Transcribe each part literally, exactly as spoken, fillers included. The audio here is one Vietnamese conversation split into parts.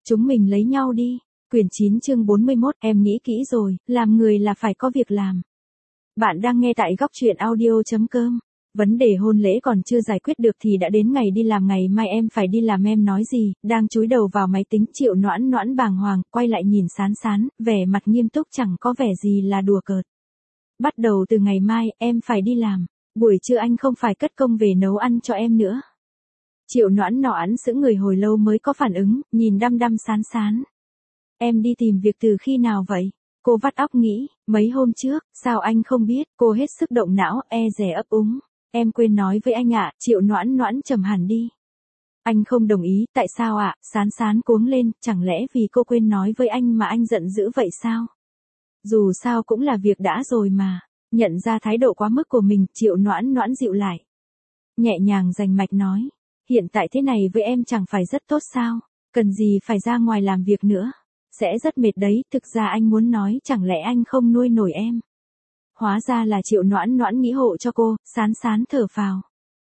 Chúng mình lấy nhau đi. Quyển chín chương bốn mươi mốt, em nghĩ kỹ rồi, làm người là phải có việc làm. Bạn đang nghe tại góc truyện audio.com. Vấn đề hôn lễ còn chưa giải quyết được thì đã đến ngày đi làm, ngày mai em phải đi làm, em nói gì? Đang chúi đầu vào máy tính, Triệu Noãn Noãn bàng hoàng, quay lại nhìn Sán Sán, vẻ mặt nghiêm túc chẳng có vẻ gì là đùa cợt. Bắt đầu từ ngày mai, em phải đi làm. Buổi trưa anh không phải cất công về nấu ăn cho em nữa. Triệu Noãn Noãn sững người hồi lâu mới có phản ứng, nhìn đăm đăm Sán Sán. Em đi tìm việc từ khi nào vậy? Cô vắt óc nghĩ, mấy hôm trước, sao anh không biết? Cô hết sức động não, e dè ấp úng. Em quên nói với anh ạ. Triệu Noãn Noãn trầm hẳn đi. Anh không đồng ý, tại sao ạ? Sán Sán cuống lên, chẳng lẽ vì cô quên nói với anh mà anh giận dữ vậy sao? Dù sao cũng là việc đã rồi mà. Nhận ra thái độ quá mức của mình, Triệu Noãn Noãn dịu lại. Nhẹ nhàng rành mạch nói, hiện tại thế này với em chẳng phải rất tốt sao? Cần gì phải ra ngoài làm việc nữa? Sẽ rất mệt đấy, thực ra anh muốn nói chẳng lẽ anh không nuôi nổi em. Hóa ra là Triệu Noãn Noãn nghĩ hộ cho cô. Sán Sán thở phào.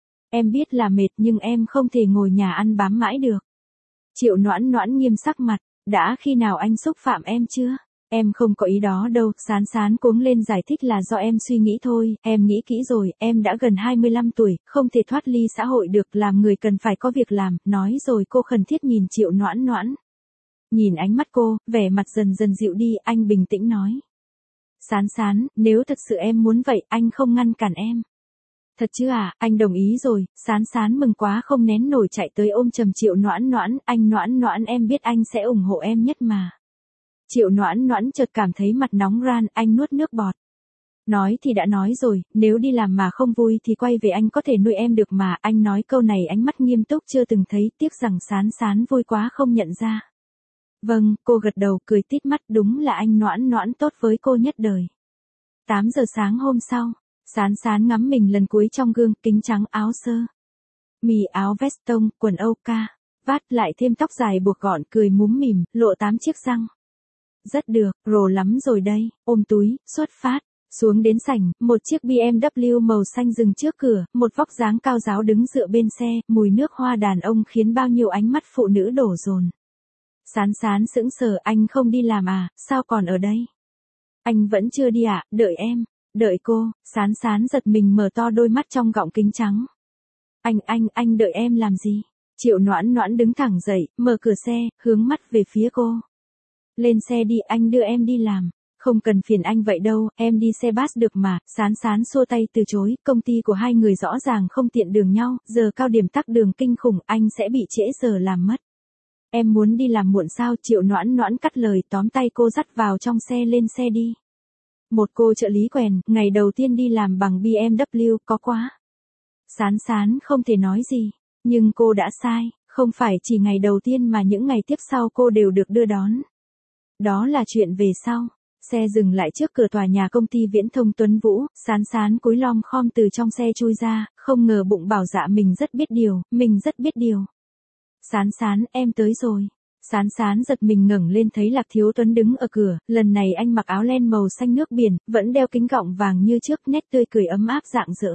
Em biết là mệt nhưng em không thể ngồi nhà ăn bám mãi được. Triệu Noãn Noãn nghiêm sắc mặt, đã khi nào anh xúc phạm em chưa? Em không có ý đó đâu. Sán Sán cuống lên giải thích là do em suy nghĩ thôi, em nghĩ kỹ rồi, em đã gần hai mươi lăm tuổi, không thể thoát ly xã hội được, làm người cần phải có việc làm, nói rồi cô khẩn thiết nhìn Triệu Noãn Noãn. Nhìn ánh mắt cô, vẻ mặt dần dần dịu đi, anh bình tĩnh nói. Sán Sán, nếu thật sự em muốn vậy, anh không ngăn cản em. Thật chứ à? Anh đồng ý rồi. Sán Sán mừng quá không nén nổi chạy tới ôm chầm Triệu Noãn Noãn, anh Noãn Noãn em biết anh sẽ ủng hộ em nhất mà. Triệu Noãn Noãn chợt cảm thấy mặt nóng ran, anh nuốt nước bọt. Nói thì đã nói rồi, nếu đi làm mà không vui thì quay về, anh có thể nuôi em được mà. Anh nói câu này ánh mắt nghiêm túc chưa từng thấy, tiếc rằng Sán Sán vui quá không nhận ra. Vâng, cô gật đầu cười tít mắt, đúng là anh Noãn Noãn tốt với cô nhất đời. tám giờ sáng hôm sau, Sán Sán ngắm mình lần cuối trong gương, kính trắng, áo sơ mi, áo vest tông, quần âu ca, vát lại thêm tóc dài buộc gọn, cười múm mỉm, lộ tám chiếc răng. Rất được, rồ lắm rồi đây. Ôm túi, xuất phát. Xuống đến sảnh, một chiếc bê em vê màu xanh dừng trước cửa, một vóc dáng cao ráo đứng dựa bên xe, mùi nước hoa đàn ông khiến bao nhiêu ánh mắt phụ nữ đổ dồn. Sán Sán sững sờ, anh không đi làm à, sao còn ở đây? Anh vẫn chưa đi à, đợi em. Đợi cô. Sán Sán giật mình mở to đôi mắt trong gọng kính trắng. Anh, anh, anh đợi em làm gì? Triệu Noãn Noãn đứng thẳng dậy, mở cửa xe, hướng mắt về phía cô. Lên xe đi, anh đưa em đi làm. Không cần phiền anh vậy đâu, em đi xe bus được mà. Sán Sán xua tay từ chối, công ty của hai người rõ ràng không tiện đường nhau, giờ cao điểm tắc đường kinh khủng, anh sẽ bị trễ giờ làm mất. Em muốn đi làm muộn sao? Triệu Noãn Noãn cắt lời, tóm tay cô dắt vào trong xe, lên xe đi. Một cô trợ lý quèn, ngày đầu tiên đi làm bằng bê em vê, có quá. Sán Sán không thể nói gì, nhưng cô đã sai, không phải chỉ ngày đầu tiên mà những ngày tiếp sau cô đều được đưa đón. Đó là chuyện về sau. Xe dừng lại trước cửa tòa nhà công ty viễn thông Tuấn Vũ, Sán Sán cúi lom khom từ trong xe chui ra, không ngờ bụng bảo dạ mình rất biết điều, mình rất biết điều. Sán Sán, em tới rồi. Sán Sán giật mình ngẩng lên thấy Lạc Thiếu Tuấn đứng ở cửa, lần này anh mặc áo len màu xanh nước biển, vẫn đeo kính gọng vàng như trước, nét tươi cười ấm áp rạng rỡ.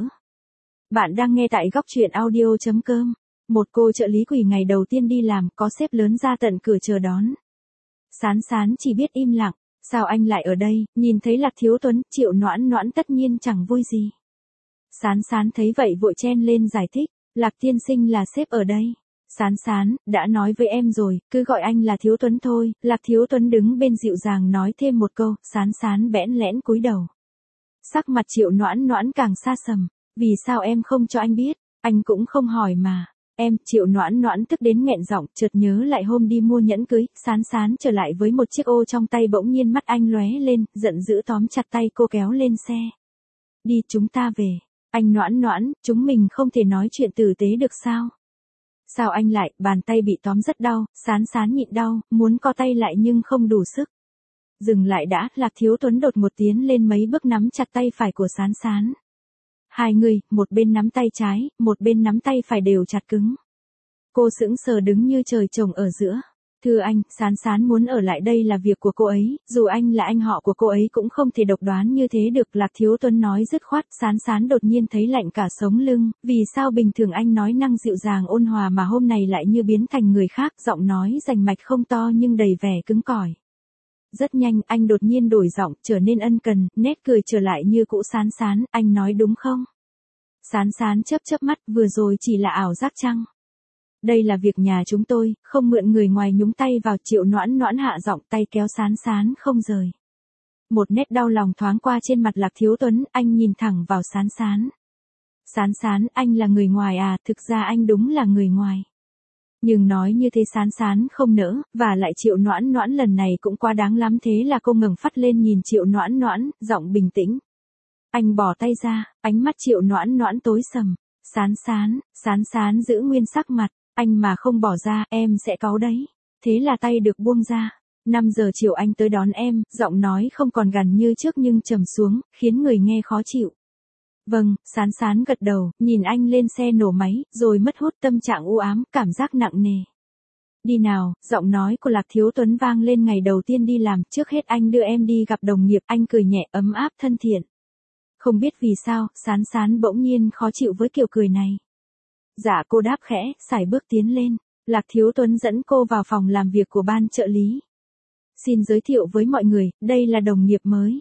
Bạn đang nghe tại góc truyện audio.com. Một cô trợ lý quỷ ngày đầu tiên đi làm, có sếp lớn ra tận cửa chờ đón. Sán Sán chỉ biết im lặng, sao anh lại ở đây? Nhìn thấy Lạc Thiếu Tuấn, Triệu Noãn Noãn tất nhiên chẳng vui gì. Sán Sán thấy vậy vội chen lên giải thích, Lạc tiên sinh là sếp ở đây. Sán Sán, đã nói với em rồi, cứ gọi anh là Thiếu Tuấn thôi. Lạc Thiếu Tuấn đứng bên dịu dàng nói thêm một câu, Sán Sán bẽn lẽn cúi đầu. Sắc mặt Triệu Noãn Noãn càng xa sầm, vì sao em không cho anh biết, anh cũng không hỏi mà. Em, Triệu Noãn Noãn tức đến nghẹn giọng, chợt nhớ lại hôm đi mua nhẫn cưới, Sán Sán trở lại với một chiếc ô trong tay, bỗng nhiên mắt anh lóe lên, giận dữ tóm chặt tay cô kéo lên xe. Đi, chúng ta về. Anh Noãn Noãn, chúng mình không thể nói chuyện tử tế được sao? Sao anh lại? Bàn tay bị tóm rất đau. Sán Sán nhịn đau, muốn co tay lại nhưng không đủ sức. Dừng lại đã. Lạc Thiếu Tuấn đột ngột tiến lên mấy bước nắm chặt tay phải của Sán Sán. Hai người, một bên nắm tay trái, một bên nắm tay phải đều chặt cứng. Cô sững sờ đứng như trời trồng ở giữa. Thưa anh, Sán Sán muốn ở lại đây là việc của cô ấy, dù anh là anh họ của cô ấy cũng không thể độc đoán như thế được. Lạc Thiếu Tuấn nói dứt khoát. Sán Sán đột nhiên thấy lạnh cả sống lưng, vì sao bình thường anh nói năng dịu dàng ôn hòa mà hôm nay lại như biến thành người khác, giọng nói rành mạch không to nhưng đầy vẻ cứng cỏi. Rất nhanh anh đột nhiên đổi giọng, trở nên ân cần, nét cười trở lại như cũ. Sán Sán, anh nói đúng không? Sán Sán chớp chớp mắt, vừa rồi chỉ là ảo giác chăng? Đây là việc nhà chúng tôi, không mượn người ngoài nhúng tay vào. Triệu Noãn Noãn hạ giọng, tay kéo Sán Sán không rời. Một nét đau lòng thoáng qua trên mặt Lạc Thiếu Tuấn, anh nhìn thẳng vào Sán Sán. Sán Sán, anh là người ngoài à? Thực ra anh đúng là người ngoài. Nhưng nói như thế Sán Sán không nỡ, và lại Triệu Noãn Noãn lần này cũng quá đáng lắm. Thế là cô ngẩng phát lên nhìn Triệu Noãn Noãn, giọng bình tĩnh. Anh bỏ tay ra, ánh mắt Triệu Noãn Noãn tối sầm. Sán Sán, Sán Sán giữ nguyên sắc mặt, anh mà không bỏ ra, em sẽ cáu đấy. Thế là tay được buông ra. năm giờ chiều anh tới đón em, giọng nói không còn gằn như trước nhưng trầm xuống, khiến người nghe khó chịu. Vâng, Sán Sán gật đầu, nhìn anh lên xe nổ máy, rồi mất hút, tâm trạng u ám, cảm giác nặng nề. Đi nào, giọng nói của Lạc Thiếu Tuấn vang lên. Ngày đầu tiên đi làm, trước hết anh đưa em đi gặp đồng nghiệp. Anh cười nhẹ, ấm áp, thân thiện. Không biết vì sao, Sán Sán bỗng nhiên khó chịu với kiểu cười này. Dạ, cô đáp khẽ, sải bước tiến lên. Lạc Thiếu Tuấn dẫn cô vào phòng làm việc của ban trợ lý. Xin giới thiệu với mọi người, đây là đồng nghiệp mới.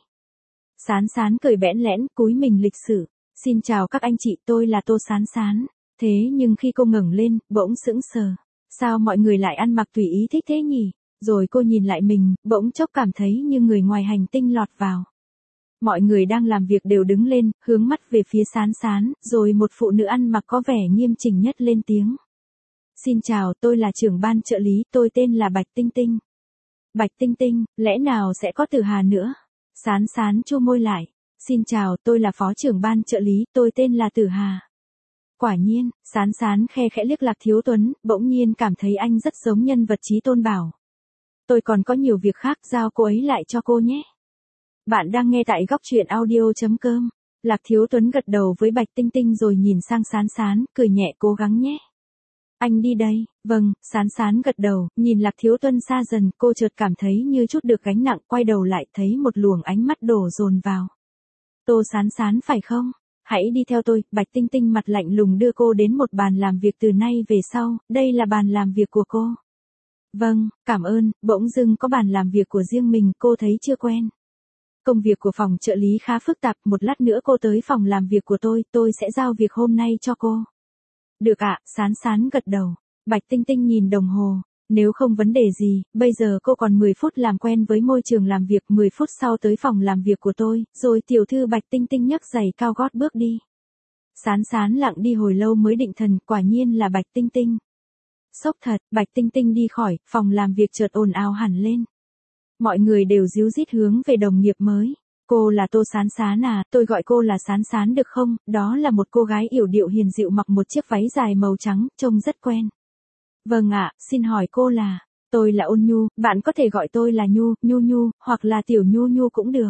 Sán Sán cười bẽn lẽn, cúi mình lịch sự. Xin chào các anh chị, tôi là Tô Sán Sán. Thế nhưng khi cô ngẩng lên, bỗng sững sờ. Sao mọi người lại ăn mặc tùy ý thích thế nhỉ? Rồi cô nhìn lại mình, bỗng chốc cảm thấy như người ngoài hành tinh lọt vào. Mọi người đang làm việc đều đứng lên, hướng mắt về phía Sán Sán, rồi một phụ nữ ăn mặc có vẻ nghiêm chỉnh nhất lên tiếng. Xin chào, tôi là trưởng ban trợ lý, tôi tên là Bạch Tinh Tinh. Bạch Tinh Tinh, lẽ nào sẽ có Tử Hà nữa? Sán Sán chu môi lại. Xin chào, tôi là phó trưởng ban trợ lý, tôi tên là Tử Hà. Quả nhiên, Sán Sán khe khẽ liếc Lạc Thiếu Tuấn, bỗng nhiên cảm thấy anh rất giống nhân vật Chí Tôn Bảo. Tôi còn có nhiều việc khác, giao cô ấy lại cho cô nhé. Bạn đang nghe tại góc truyện audio chấm com. Lạc Thiếu Tuấn gật đầu với Bạch Tinh Tinh rồi nhìn sang Sán Sán, cười nhẹ, cố gắng nhé. Anh đi đây. Vâng, Sán Sán gật đầu, nhìn Lạc Thiếu Tuấn xa dần, cô chợt cảm thấy như chút được gánh nặng, quay đầu lại thấy một luồng ánh mắt đổ dồn vào. Tô Sán Sán phải không? Hãy đi theo tôi. Bạch Tinh Tinh mặt lạnh lùng đưa cô đến một bàn làm việc. Từ nay về sau, đây là bàn làm việc của cô. Vâng, cảm ơn. Bỗng dưng có bàn làm việc của riêng mình, cô thấy chưa quen. Công việc của phòng trợ lý khá phức tạp, một lát nữa cô tới phòng làm việc của tôi, tôi sẽ giao việc hôm nay cho cô. Được ạ, Sán Sán gật đầu. Bạch Tinh Tinh nhìn đồng hồ, nếu không vấn đề gì, bây giờ cô còn mười phút làm quen với môi trường làm việc, mười phút sau tới phòng làm việc của tôi, rồi tiểu thư Bạch Tinh Tinh nhấc giày cao gót bước đi. Sán Sán lặng đi hồi lâu mới định thần, quả nhiên là Bạch Tinh Tinh. Sốc thật, Bạch Tinh Tinh đi khỏi, phòng làm việc chợt ồn ào hẳn lên. Mọi người đều ríu rít hướng về đồng nghiệp mới. Cô là Tô Sán Sán à, tôi gọi cô là Sán Sán được không? Đó là một cô gái yểu điệu hiền dịu mặc một chiếc váy dài màu trắng, trông rất quen. Vâng ạ, xin hỏi cô là, tôi là Ôn Nhu, bạn có thể gọi tôi là Nhu, Nhu Nhu, hoặc là Tiểu Nhu Nhu cũng được.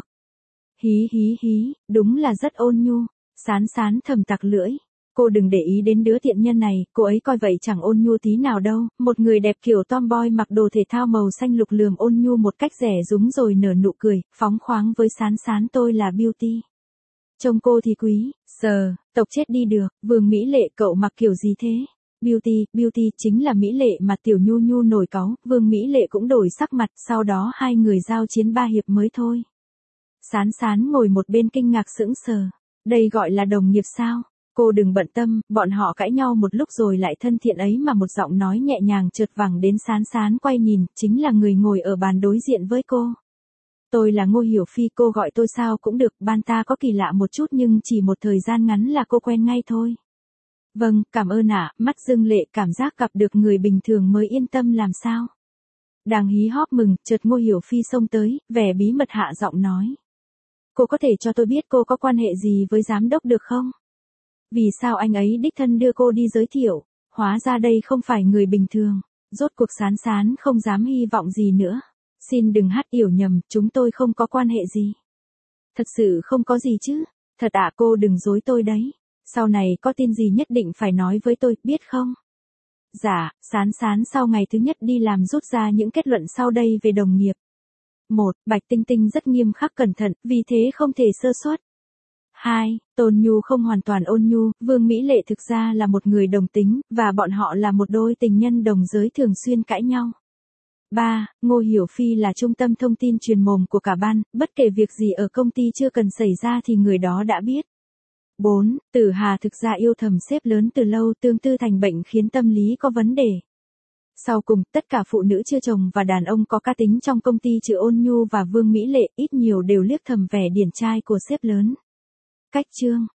Hí hí hí, đúng là rất ôn nhu. Sán Sán thầm tặc lưỡi. Cô đừng để ý đến đứa tiện nhân này, cô ấy coi vậy chẳng ôn nhu tí nào đâu. Một người đẹp kiểu tomboy mặc đồ thể thao màu xanh lục lườm Ôn Nhu một cách rẻ rúng rồi nở nụ cười, phóng khoáng với Sán Sán. Tôi là Beauty. Trông cô thì quý, sờ, tộc chết đi được, Vương Mỹ Lệ cậu mặc kiểu gì thế? Beauty, Beauty chính là Mỹ Lệ mà Tiểu Nhu Nhu nổi cáu, Vương Mỹ Lệ cũng đổi sắc mặt, sau đó hai người giao chiến ba hiệp mới thôi. Sán Sán ngồi một bên kinh ngạc sững sờ. Đây gọi là đồng nghiệp sao? Cô đừng bận tâm, bọn họ cãi nhau một lúc rồi lại thân thiện ấy mà. Một giọng nói nhẹ nhàng chợt vẳng đến. Sán Sán quay nhìn, chính là người ngồi ở bàn đối diện với cô. Tôi là Ngô Hiểu Phi, cô gọi tôi sao cũng được, ban ta có kỳ lạ một chút nhưng chỉ một thời gian ngắn là cô quen ngay thôi. Vâng, cảm ơn ạ, mắt dưng lệ, cảm giác gặp được người bình thường mới yên tâm làm sao. Đang hí hóp mừng, chợt Ngô Hiểu Phi xông tới, vẻ bí mật hạ giọng nói. Cô có thể cho tôi biết cô có quan hệ gì với giám đốc được không? Vì sao anh ấy đích thân đưa cô đi giới thiệu? Hóa ra đây không phải người bình thường. Rốt cuộc Sán Sán không dám hy vọng gì nữa. Xin đừng hát hiểu nhầm, chúng tôi không có quan hệ gì. Thật sự không có gì chứ? Thật ạ, cô đừng dối tôi đấy. Sau này có tin gì nhất định phải nói với tôi, biết không? Dạ, Sán Sán sau ngày thứ nhất đi làm rút ra những kết luận sau đây về đồng nghiệp. một. Bạch Tinh Tinh rất nghiêm khắc cẩn thận, vì thế không thể sơ suất. hai. Tôn Nhu không hoàn toàn ôn nhu, Vương Mỹ Lệ thực ra là một người đồng tính, và bọn họ là một đôi tình nhân đồng giới thường xuyên cãi nhau. ba. Ngô Hiểu Phi là trung tâm thông tin truyền mồm của cả ban, bất kể việc gì ở công ty chưa cần xảy ra thì người đó đã biết. bốn. Tử Hà thực ra yêu thầm sếp lớn từ lâu, tương tư thành bệnh khiến tâm lý có vấn đề. Sau cùng, tất cả phụ nữ chưa chồng và đàn ông có cá tính trong công ty trừ Ôn Nhu và Vương Mỹ Lệ, ít nhiều đều liếc thầm vẻ điển trai của sếp lớn. Cách chương